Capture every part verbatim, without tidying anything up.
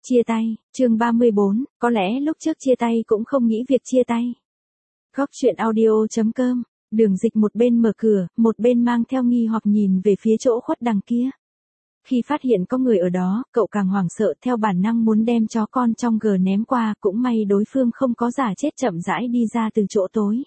Chia tay, chương ba mươi bốn, có lẽ lúc trước chia tay cũng không nghĩ việc chia tay. Góc chuyện audio chấm com, Đường Dịch một bên mở cửa, một bên mang theo nghi hoặc nhìn về phía chỗ khuất đằng kia. Khi phát hiện có người ở đó, cậu càng hoảng sợ, theo bản năng muốn đem chó con trong gờ ném qua, cũng may đối phương không có giả chết, chậm rãi đi ra từ chỗ tối.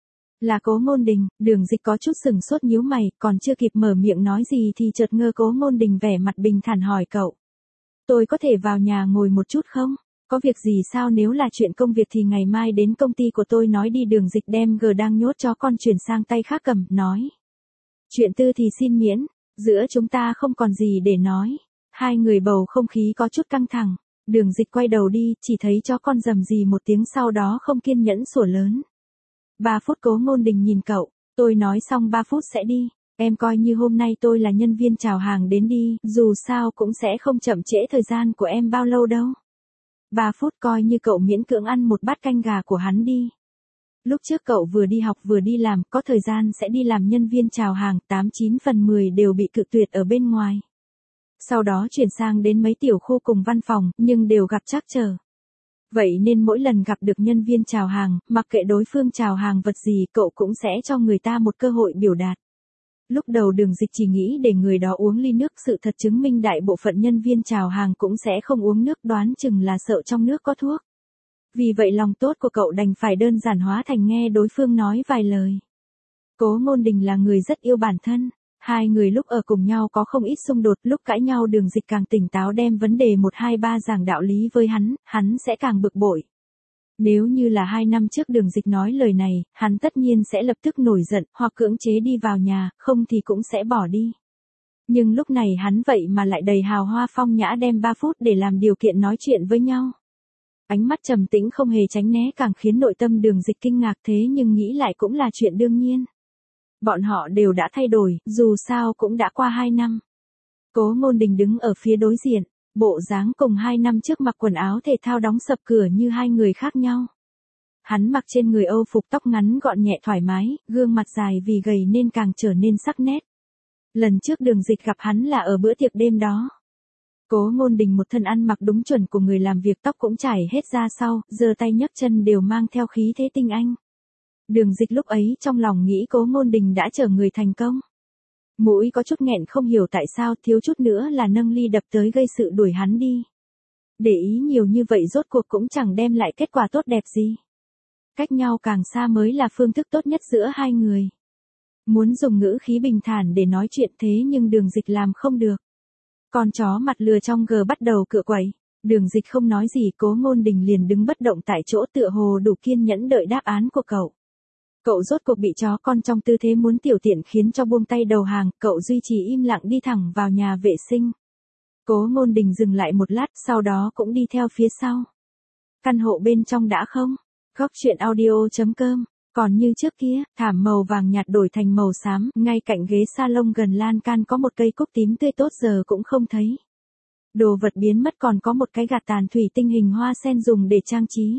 Là Cố Ngôn Đình. Đường Dịch có chút sừng sốt nhíu mày, còn chưa kịp mở miệng nói gì thì chợt ngơ Cố Ngôn Đình vẻ mặt bình thản hỏi cậu. Tôi có thể vào nhà ngồi một chút không? Có việc gì sao? Nếu là chuyện công việc thì ngày mai đến công ty của tôi nói đi. Đường Dịch đem gờ đang nhốt chó con chuyển sang tay khác cầm, nói. Chuyện tư thì xin miễn, giữa chúng ta không còn gì để nói. Hai người bầu không khí có chút căng thẳng. Đường Dịch quay đầu đi, chỉ thấy chó con rầm rì một tiếng, sau đó không kiên nhẫn sủa lớn. Ba phút. Cố Ngôn Đình nhìn cậu, tôi nói xong ba phút sẽ đi. Em coi như hôm nay tôi là nhân viên chào hàng đến đi, dù sao cũng sẽ không chậm trễ thời gian của em bao lâu đâu. Ba phút coi như cậu miễn cưỡng ăn một bát canh gà của hắn đi. Lúc trước cậu vừa đi học vừa đi làm, có thời gian sẽ đi làm nhân viên chào hàng, tám chín phần mười đều bị cự tuyệt ở bên ngoài. Sau đó chuyển sang đến mấy tiểu khu cùng văn phòng, nhưng đều gặp trắc trở. Vậy nên mỗi lần gặp được nhân viên chào hàng, mặc kệ đối phương chào hàng vật gì, cậu cũng sẽ cho người ta một cơ hội biểu đạt. Lúc đầu Đường Dịch chỉ nghĩ để người đó uống ly nước, sự thật chứng minh đại bộ phận nhân viên chào hàng cũng sẽ không uống nước, đoán chừng là sợ trong nước có thuốc. Vì vậy lòng tốt của cậu đành phải đơn giản hóa thành nghe đối phương nói vài lời. Cố Ngôn Đình là người rất yêu bản thân. Hai người lúc ở cùng nhau có không ít xung đột, lúc cãi nhau Đường Dịch càng tỉnh táo đem vấn đề một hai ba giảng đạo lý với hắn, hắn sẽ càng bực bội. Nếu như là hai năm trước Đường Dịch nói lời này, hắn tất nhiên sẽ lập tức nổi giận, hoặc cưỡng chế đi vào nhà, không thì cũng sẽ bỏ đi. Nhưng lúc này hắn vậy mà lại đầy hào hoa phong nhã đem ba phút để làm điều kiện nói chuyện với nhau. Ánh mắt trầm tĩnh không hề tránh né càng khiến nội tâm Đường Dịch kinh ngạc, thế nhưng nghĩ lại cũng là chuyện đương nhiên. Bọn họ đều đã thay đổi, dù sao cũng đã qua hai năm. Cố Ngôn Đình đứng ở phía đối diện, bộ dáng cùng hai năm trước mặc quần áo thể thao đóng sập cửa như hai người khác nhau. Hắn mặc trên người Âu phục, tóc ngắn gọn nhẹ thoải mái, gương mặt dài vì gầy nên càng trở nên sắc nét. Lần trước Đường Dịch gặp hắn là ở bữa tiệc đêm đó. Cố Ngôn Đình một thân ăn mặc đúng chuẩn của người làm việc, tóc cũng chải hết ra sau, giơ tay nhấc chân đều mang theo khí thế tinh anh. Đường Dịch lúc ấy trong lòng nghĩ Cố Ngôn Đình đã trở người thành công. Mũi có chút nghẹn không hiểu tại sao, thiếu chút nữa là nâng ly đập tới gây sự đuổi hắn đi. Để ý nhiều như vậy rốt cuộc cũng chẳng đem lại kết quả tốt đẹp gì. Cách nhau càng xa mới là phương thức tốt nhất giữa hai người. Muốn dùng ngữ khí bình thản để nói chuyện, thế nhưng Đường Dịch làm không được. Con chó mặt lừa trong gờ bắt đầu cựa quậy. Đường Dịch không nói gì, Cố Ngôn Đình liền đứng bất động tại chỗ, tựa hồ đủ kiên nhẫn đợi đáp án của cậu. Cậu rốt cuộc bị chó con trong tư thế muốn tiểu tiện khiến cho buông tay đầu hàng, cậu duy trì im lặng đi thẳng vào nhà vệ sinh. Cố Ngôn Đình dừng lại một lát, sau đó cũng đi theo phía sau. Căn hộ bên trong đã không? Góc chuyện audio chấm com, còn như trước kia, thảm màu vàng nhạt đổi thành màu xám, ngay cạnh ghế salon gần lan can có một cây cúc tím tươi tốt giờ cũng không thấy. Đồ vật biến mất, còn có một cái gạt tàn thủy tinh hình hoa sen dùng để trang trí.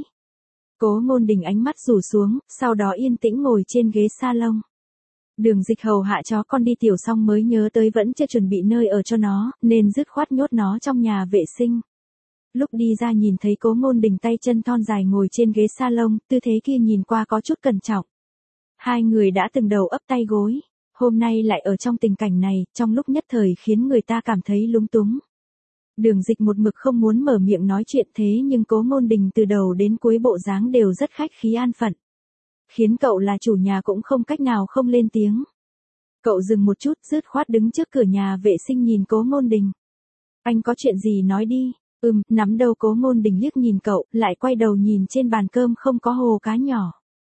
Cố Ngôn Đình ánh mắt rủ xuống, sau đó yên tĩnh ngồi trên ghế salon. Đường Dịch hầu hạ chó con đi tiểu xong mới nhớ tới vẫn chưa chuẩn bị nơi ở cho nó, nên dứt khoát nhốt nó trong nhà vệ sinh. Lúc đi ra nhìn thấy Cố Ngôn Đình tay chân thon dài ngồi trên ghế salon, tư thế kia nhìn qua có chút cẩn trọng. Hai người đã từng đầu ấp tay gối, hôm nay lại ở trong tình cảnh này, trong lúc nhất thời khiến người ta cảm thấy lúng túng. Đường Dịch một mực không muốn mở miệng nói chuyện, thế nhưng Cố Ngôn Đình từ đầu đến cuối bộ dáng đều rất khách khí an phận. Khiến cậu là chủ nhà cũng không cách nào không lên tiếng. Cậu dừng một chút, dứt khoát đứng trước cửa nhà vệ sinh nhìn Cố Ngôn Đình. Anh có chuyện gì nói đi. Ừm, nắm đầu. Cố Ngôn Đình liếc nhìn cậu, lại quay đầu nhìn trên bàn cơm không có hồ cá nhỏ.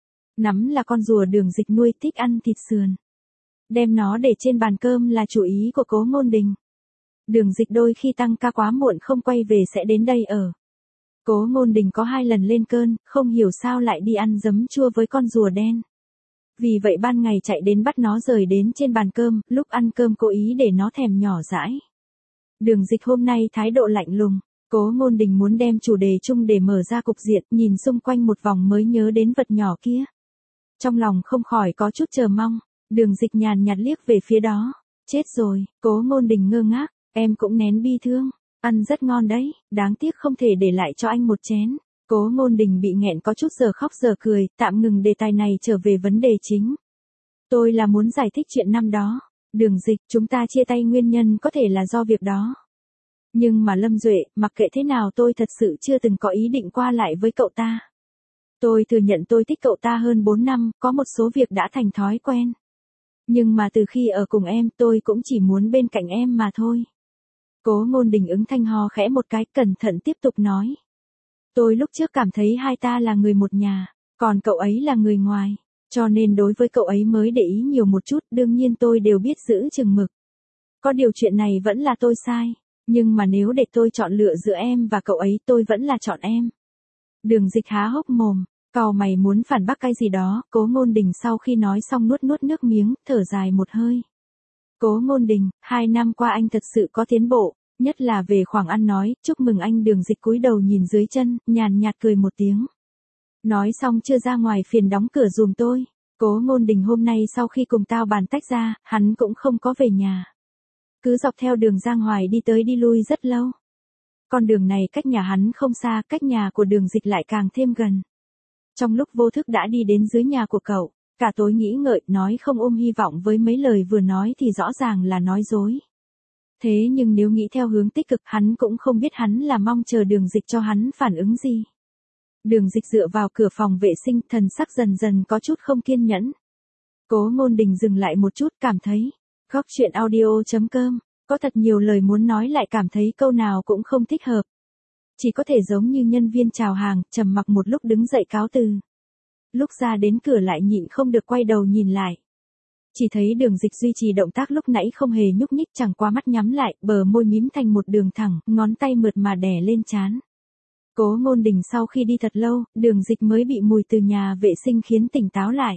Nắm là con rùa Đường Dịch nuôi, thích ăn thịt sườn. Đem nó để trên bàn cơm là chủ ý của Cố Ngôn Đình. Đường Dịch đôi khi tăng ca quá muộn không quay về sẽ đến đây ở. Cố Ngôn Đình có hai lần lên cơn, không hiểu sao lại đi ăn giấm chua với con rùa đen. Vì vậy ban ngày chạy đến bắt nó rời đến trên bàn cơm, lúc ăn cơm cố ý để nó thèm nhỏ dãi. Đường Dịch hôm nay thái độ lạnh lùng. Cố Ngôn Đình muốn đem chủ đề chung để mở ra cục diện, nhìn xung quanh một vòng mới nhớ đến vật nhỏ kia. Trong lòng không khỏi có chút chờ mong. Đường Dịch nhàn nhạt liếc về phía đó. Chết rồi. Cố Ngôn Đình ngơ ngác. Em cũng nén bi thương. Ăn rất ngon đấy, đáng tiếc không thể để lại cho anh một chén. Cố Ngôn Đình bị nghẹn có chút giờ khóc giờ cười, tạm ngừng đề tài này trở về vấn đề chính. Tôi là muốn giải thích chuyện năm đó. Đường Dịch, chúng ta chia tay nguyên nhân có thể là do việc đó. Nhưng mà Lâm Duệ, mặc kệ thế nào tôi thật sự chưa từng có ý định qua lại với cậu ta. Tôi thừa nhận tôi thích cậu ta hơn bốn năm, có một số việc đã thành thói quen. Nhưng mà từ khi ở cùng em tôi cũng chỉ muốn bên cạnh em mà thôi. Cố Ngôn Đình ứng thanh ho khẽ một cái, cẩn thận tiếp tục nói. Tôi lúc trước cảm thấy hai ta là người một nhà, còn cậu ấy là người ngoài. Cho nên đối với cậu ấy mới để ý nhiều một chút, đương nhiên tôi đều biết giữ chừng mực. Có điều chuyện này vẫn là tôi sai. Nhưng mà nếu để tôi chọn lựa giữa em và cậu ấy tôi vẫn là chọn em. Đường Dịch há hốc mồm, cau mày muốn phản bác cái gì đó, Cố Ngôn Đình sau khi nói xong nuốt nuốt nước miếng, thở dài một hơi. Cố Ngôn Đình, hai năm qua anh thật sự có tiến bộ, nhất là về khoảng ăn nói, chúc mừng anh. Đường Dịch cúi đầu nhìn dưới chân, nhàn nhạt cười một tiếng. Nói xong chưa ra ngoài phiền đóng cửa giùm tôi. Cố Ngôn Đình hôm nay sau khi cùng tao bàn tách ra, hắn cũng không có về nhà. Cứ dọc theo đường Giang Hoài đi tới đi lui rất lâu. Con đường này cách nhà hắn không xa, cách nhà của Đường Dịch lại càng thêm gần. Trong lúc vô thức đã đi đến dưới nhà của cậu, cả tối nghĩ ngợi, nói không ôm hy vọng với mấy lời vừa nói thì rõ ràng là nói dối. Thế nhưng nếu nghĩ theo hướng tích cực, hắn cũng không biết hắn là mong chờ Đường Dịch cho hắn phản ứng gì. Đường Dịch dựa vào cửa phòng vệ sinh, thần sắc dần dần có chút không kiên nhẫn. Cố Ngôn Đình dừng lại một chút, cảm thấy Góc truyện audio chấm com, có thật nhiều lời muốn nói lại cảm thấy câu nào cũng không thích hợp. Chỉ có thể giống như nhân viên chào hàng, trầm mặc một lúc đứng dậy cáo từ. Lúc ra đến cửa lại nhịn không được quay đầu nhìn lại. Chỉ thấy Đường Dịch duy trì động tác lúc nãy không hề nhúc nhích, chẳng qua mắt nhắm lại, bờ môi mím thành một đường thẳng, ngón tay mượt mà đè lên trán. Cố Ngôn Đình sau khi đi thật lâu, Đường Dịch mới bị mùi từ nhà vệ sinh khiến tỉnh táo lại.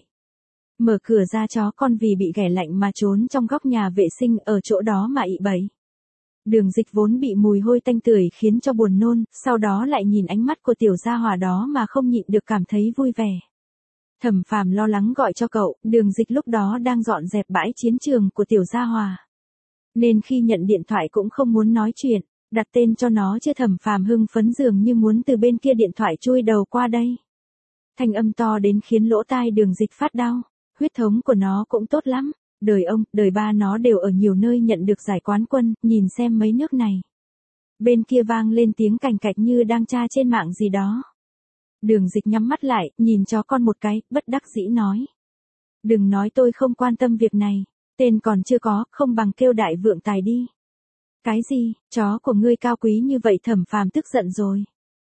Mở cửa ra, chó con vì bị ghẻ lạnh mà trốn trong góc nhà vệ sinh, ở chỗ đó mà ị bẫy. Đường Dịch vốn bị mùi hôi tanh tưởi khiến cho buồn nôn, sau đó lại nhìn ánh mắt của tiểu gia hỏa đó mà không nhịn được cảm thấy vui vẻ. Thẩm Phàm lo lắng gọi cho cậu, Đường Dịch lúc đó đang dọn dẹp bãi chiến trường của tiểu gia hỏa. Nên khi nhận điện thoại cũng không muốn nói chuyện, đặt tên cho nó chứ. Thẩm Phàm hưng phấn dường như muốn từ bên kia điện thoại chui đầu qua đây. Thanh âm to đến khiến lỗ tai Đường Dịch phát đau. Huyết thống của nó cũng tốt lắm, đời ông, đời ba nó đều ở nhiều nơi nhận được giải quán quân, nhìn xem mấy nước này. Bên kia vang lên tiếng cành cạch như đang tra trên mạng gì đó. Đường Dịch nhắm mắt lại, nhìn chó con một cái, bất đắc dĩ nói. Đừng nói tôi không quan tâm việc này, tên còn chưa có, không bằng kêu đại vượng tài đi. Cái gì, chó của ngươi cao quý như vậy? Thẩm Phàm tức giận rồi.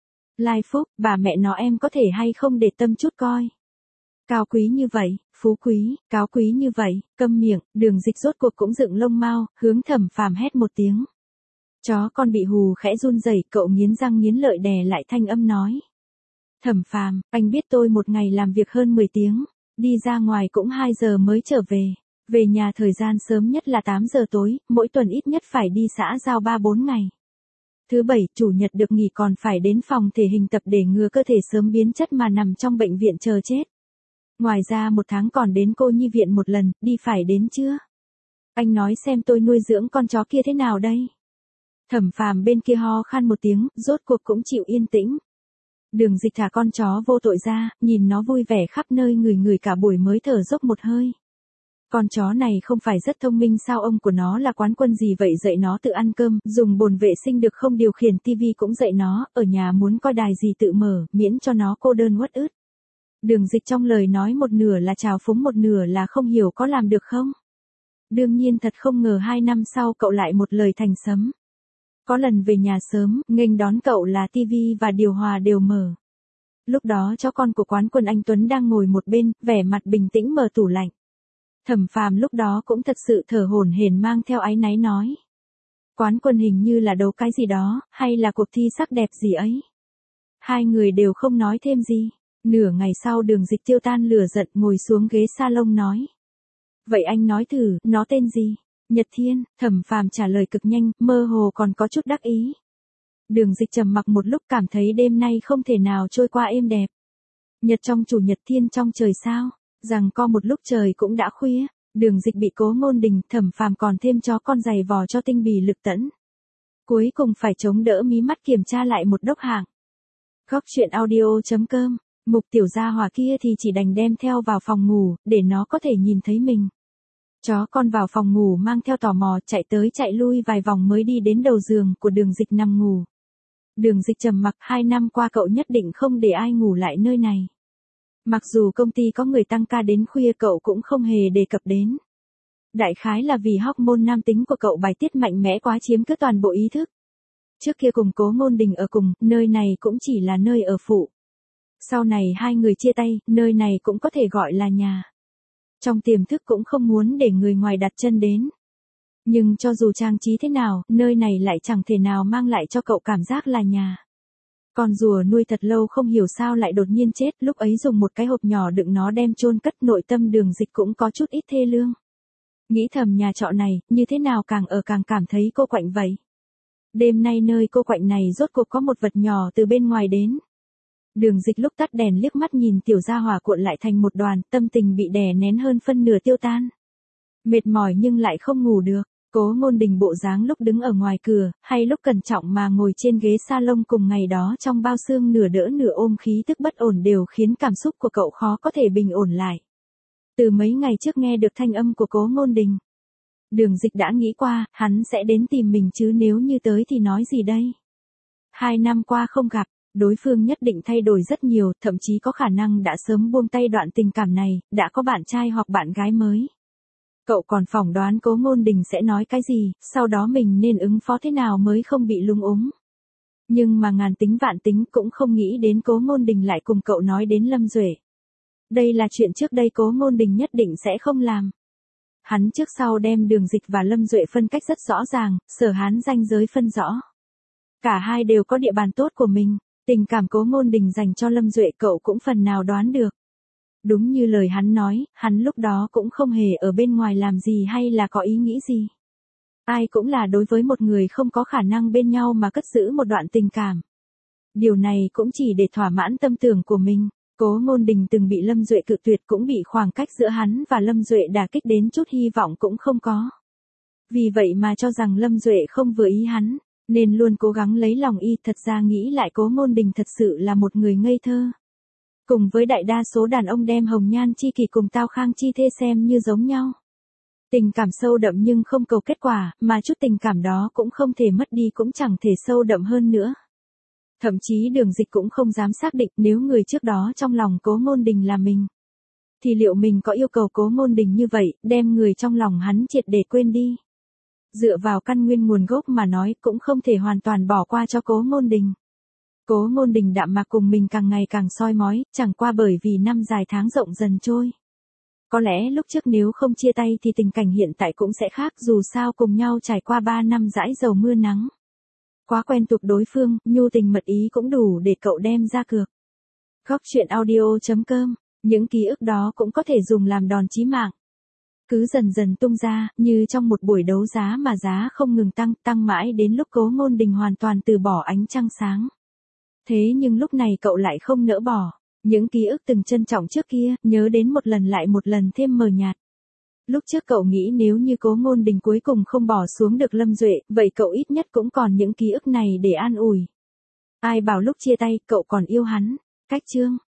Lai Phúc, bà mẹ nó em có thể hay không để tâm chút coi. Cao quý như vậy, phú quý, cáo quý như vậy, câm miệng. Đường Dịch rốt cuộc cũng dựng lông mao, hướng Thẩm Phàm hét một tiếng. Chó con bị hù khẽ run rẩy, cậu nghiến răng nghiến lợi đè lại thanh âm nói. Thẩm Phàm, anh biết tôi một ngày làm việc hơn mười tiếng, đi ra ngoài cũng hai giờ mới trở về. Về nhà thời gian sớm nhất là tám giờ tối, mỗi tuần ít nhất phải đi xã giao ba bốn ngày. Thứ bảy, chủ nhật được nghỉ còn phải đến phòng thể hình tập để ngừa cơ thể sớm biến chất mà nằm trong bệnh viện chờ chết. Ngoài ra một tháng còn đến cô nhi viện một lần, đi phải đến chưa? Anh nói xem tôi nuôi dưỡng con chó kia thế nào đây? Thẩm Phàm bên kia ho khan một tiếng, rốt cuộc cũng chịu yên tĩnh. Đường Dịch thả con chó vô tội ra, nhìn nó vui vẻ khắp nơi ngửi ngửi cả buổi mới thở dốc một hơi. Con chó này không phải rất thông minh sao? Ông của nó là quán quân gì vậy? Dạy nó tự ăn cơm, dùng bồn vệ sinh được không, điều khiển tivi cũng dạy nó, ở nhà muốn coi đài gì tự mở, miễn cho nó cô đơn uất ức. Đường Dịch trong lời nói một nửa là trào phúng một nửa là không hiểu có làm được không. Đương nhiên thật không ngờ hai năm sau cậu lại một lời thành sấm. Có lần về nhà sớm, nghênh đón cậu là tivi và điều hòa đều mở. Lúc đó chó con của quán quân anh Tuấn đang ngồi một bên, vẻ mặt bình tĩnh mở tủ lạnh. Thẩm Phàm lúc đó cũng thật sự thở hổn hển mang theo áy náy nói. Quán quân hình như là đấu cái gì đó, hay là cuộc thi sắc đẹp gì ấy. Hai người đều không nói thêm gì. Nửa ngày sau Đường Dịch tiêu tan lửa giận, ngồi xuống ghế salon nói. Vậy anh nói thử, nó tên gì? Nhật Thiên. Thẩm Phàm trả lời cực nhanh, mơ hồ còn có chút đắc ý. Đường Dịch trầm mặc một lúc, cảm thấy đêm nay không thể nào trôi qua êm đẹp. Nhật trong chủ nhật, thiên trong trời sao? Rằng co một lúc trời cũng đã khuya. Đường Dịch bị Cố Ngôn Đình, Thẩm Phàm còn thêm chó con giày vò cho tinh bì lực tẫn. Cuối cùng phải chống đỡ mí mắt kiểm tra lại một đống hàng. Góc chuyện audio.com, Mục tiểu gia hỏa kia thì chỉ đành đem theo vào phòng ngủ, để nó có thể nhìn thấy mình. Chó con vào phòng ngủ mang theo tò mò chạy tới chạy lui vài vòng mới đi đến đầu giường của Đường Dịch nằm ngủ. Đường Dịch trầm mặc, hai năm qua cậu nhất định không để ai ngủ lại nơi này. Mặc dù công ty có người tăng ca đến khuya cậu cũng không hề đề cập đến. Đại khái là vì hormone nam tính của cậu bài tiết mạnh mẽ quá chiếm cứ toàn bộ ý thức. Trước kia cùng Cố Ngôn Đình ở cùng, nơi này cũng chỉ là nơi ở phụ. Sau này hai người chia tay, nơi này cũng có thể gọi là nhà. Trong tiềm thức cũng không muốn để người ngoài đặt chân đến. Nhưng cho dù trang trí thế nào, nơi này lại chẳng thể nào mang lại cho cậu cảm giác là nhà. Con rùa nuôi thật lâu không hiểu sao lại đột nhiên chết, lúc ấy dùng một cái hộp nhỏ đựng nó đem chôn cất, nội tâm Đường Dịch cũng có chút ít thê lương. Nghĩ thầm nhà trọ này, như thế nào càng ở càng cảm thấy cô quạnh vậy. Đêm nay nơi cô quạnh này rốt cuộc có một vật nhỏ từ bên ngoài đến. Đường Dịch lúc tắt đèn liếc mắt nhìn tiểu gia hỏa cuộn lại thành một đoàn, tâm tình bị đè nén hơn phân nửa tiêu tan. Mệt mỏi nhưng lại không ngủ được. Cố Ngôn Đình bộ dáng lúc đứng ở ngoài cửa, hay lúc cẩn trọng mà ngồi trên ghế salon cùng ngày đó trong bao xương nửa đỡ nửa ôm khí tức bất ổn đều khiến cảm xúc của cậu khó có thể bình ổn lại. Từ mấy ngày trước nghe được thanh âm của Cố Ngôn Đình, Đường Dịch đã nghĩ qua, hắn sẽ đến tìm mình chứ nếu như tới thì nói gì đây? Hai năm qua không gặp, đối phương nhất định thay đổi rất nhiều, thậm chí có khả năng đã sớm buông tay đoạn tình cảm này, đã có bạn trai hoặc bạn gái mới. Cậu còn phỏng đoán Cố Ngôn Đình sẽ nói cái gì, sau đó mình nên ứng phó thế nào mới không bị lung úng. Nhưng mà ngàn tính vạn tính cũng không nghĩ đến Cố Ngôn Đình lại cùng cậu nói đến Lâm Duệ. Đây là chuyện trước đây Cố Ngôn Đình nhất định sẽ không làm. Hắn trước sau đem Đường Dịch và Lâm Duệ phân cách rất rõ ràng, Sở Hán ranh giới phân rõ. Cả hai đều có địa bàn tốt của mình, tình cảm Cố Ngôn Đình dành cho Lâm Duệ cậu cũng phần nào đoán được. Đúng như lời hắn nói, hắn lúc đó cũng không hề ở bên ngoài làm gì hay là có ý nghĩ gì. Ai cũng là đối với một người không có khả năng bên nhau mà cất giữ một đoạn tình cảm. Điều này cũng chỉ để thỏa mãn tâm tưởng của mình. Cố Ngôn Đình từng bị Lâm Duệ cự tuyệt, cũng bị khoảng cách giữa hắn và Lâm Duệ đả kích đến chút hy vọng cũng không có. Vì vậy mà cho rằng Lâm Duệ không vừa ý hắn, nên luôn cố gắng lấy lòng y. Thật ra nghĩ lại Cố Ngôn Đình thật sự là một người ngây thơ. Cùng với đại đa số đàn ông đem hồng nhan chi kỷ cùng tao khang chi thê xem như giống nhau. Tình cảm sâu đậm nhưng không cầu kết quả, mà chút tình cảm đó cũng không thể mất đi cũng chẳng thể sâu đậm hơn nữa. Thậm chí Đường Dịch cũng không dám xác định nếu người trước đó trong lòng Cố Ngôn Đình là mình. Thì liệu mình có yêu cầu Cố Ngôn Đình như vậy, đem người trong lòng hắn triệt để quên đi. Dựa vào căn nguyên nguồn gốc mà nói cũng không thể hoàn toàn bỏ qua cho Cố Ngôn Đình. Cố Ngôn Đình đạm mạc cùng mình càng ngày càng soi mói, chẳng qua bởi vì năm dài tháng rộng dần trôi. Có lẽ lúc trước nếu không chia tay thì tình cảnh hiện tại cũng sẽ khác, dù sao cùng nhau trải qua ba năm dãi dầu mưa nắng. Quá quen thuộc đối phương, nhu tình mật ý cũng đủ để cậu đem ra cược. Góc chuyện audio.com, những ký ức đó cũng có thể dùng làm đòn chí mạng. Cứ dần dần tung ra, như trong một buổi đấu giá mà giá không ngừng tăng, tăng mãi đến lúc Cố Ngôn Đình hoàn toàn từ bỏ ánh trăng sáng. Thế nhưng lúc này cậu lại không nỡ bỏ. Những ký ức từng trân trọng trước kia, nhớ đến một lần lại một lần thêm mờ nhạt. Lúc trước cậu nghĩ nếu như Cố Ngôn Đình cuối cùng không bỏ xuống được Lâm Duệ, vậy cậu ít nhất cũng còn những ký ức này để an ủi. Ai bảo lúc chia tay, cậu còn yêu hắn. Cách chương.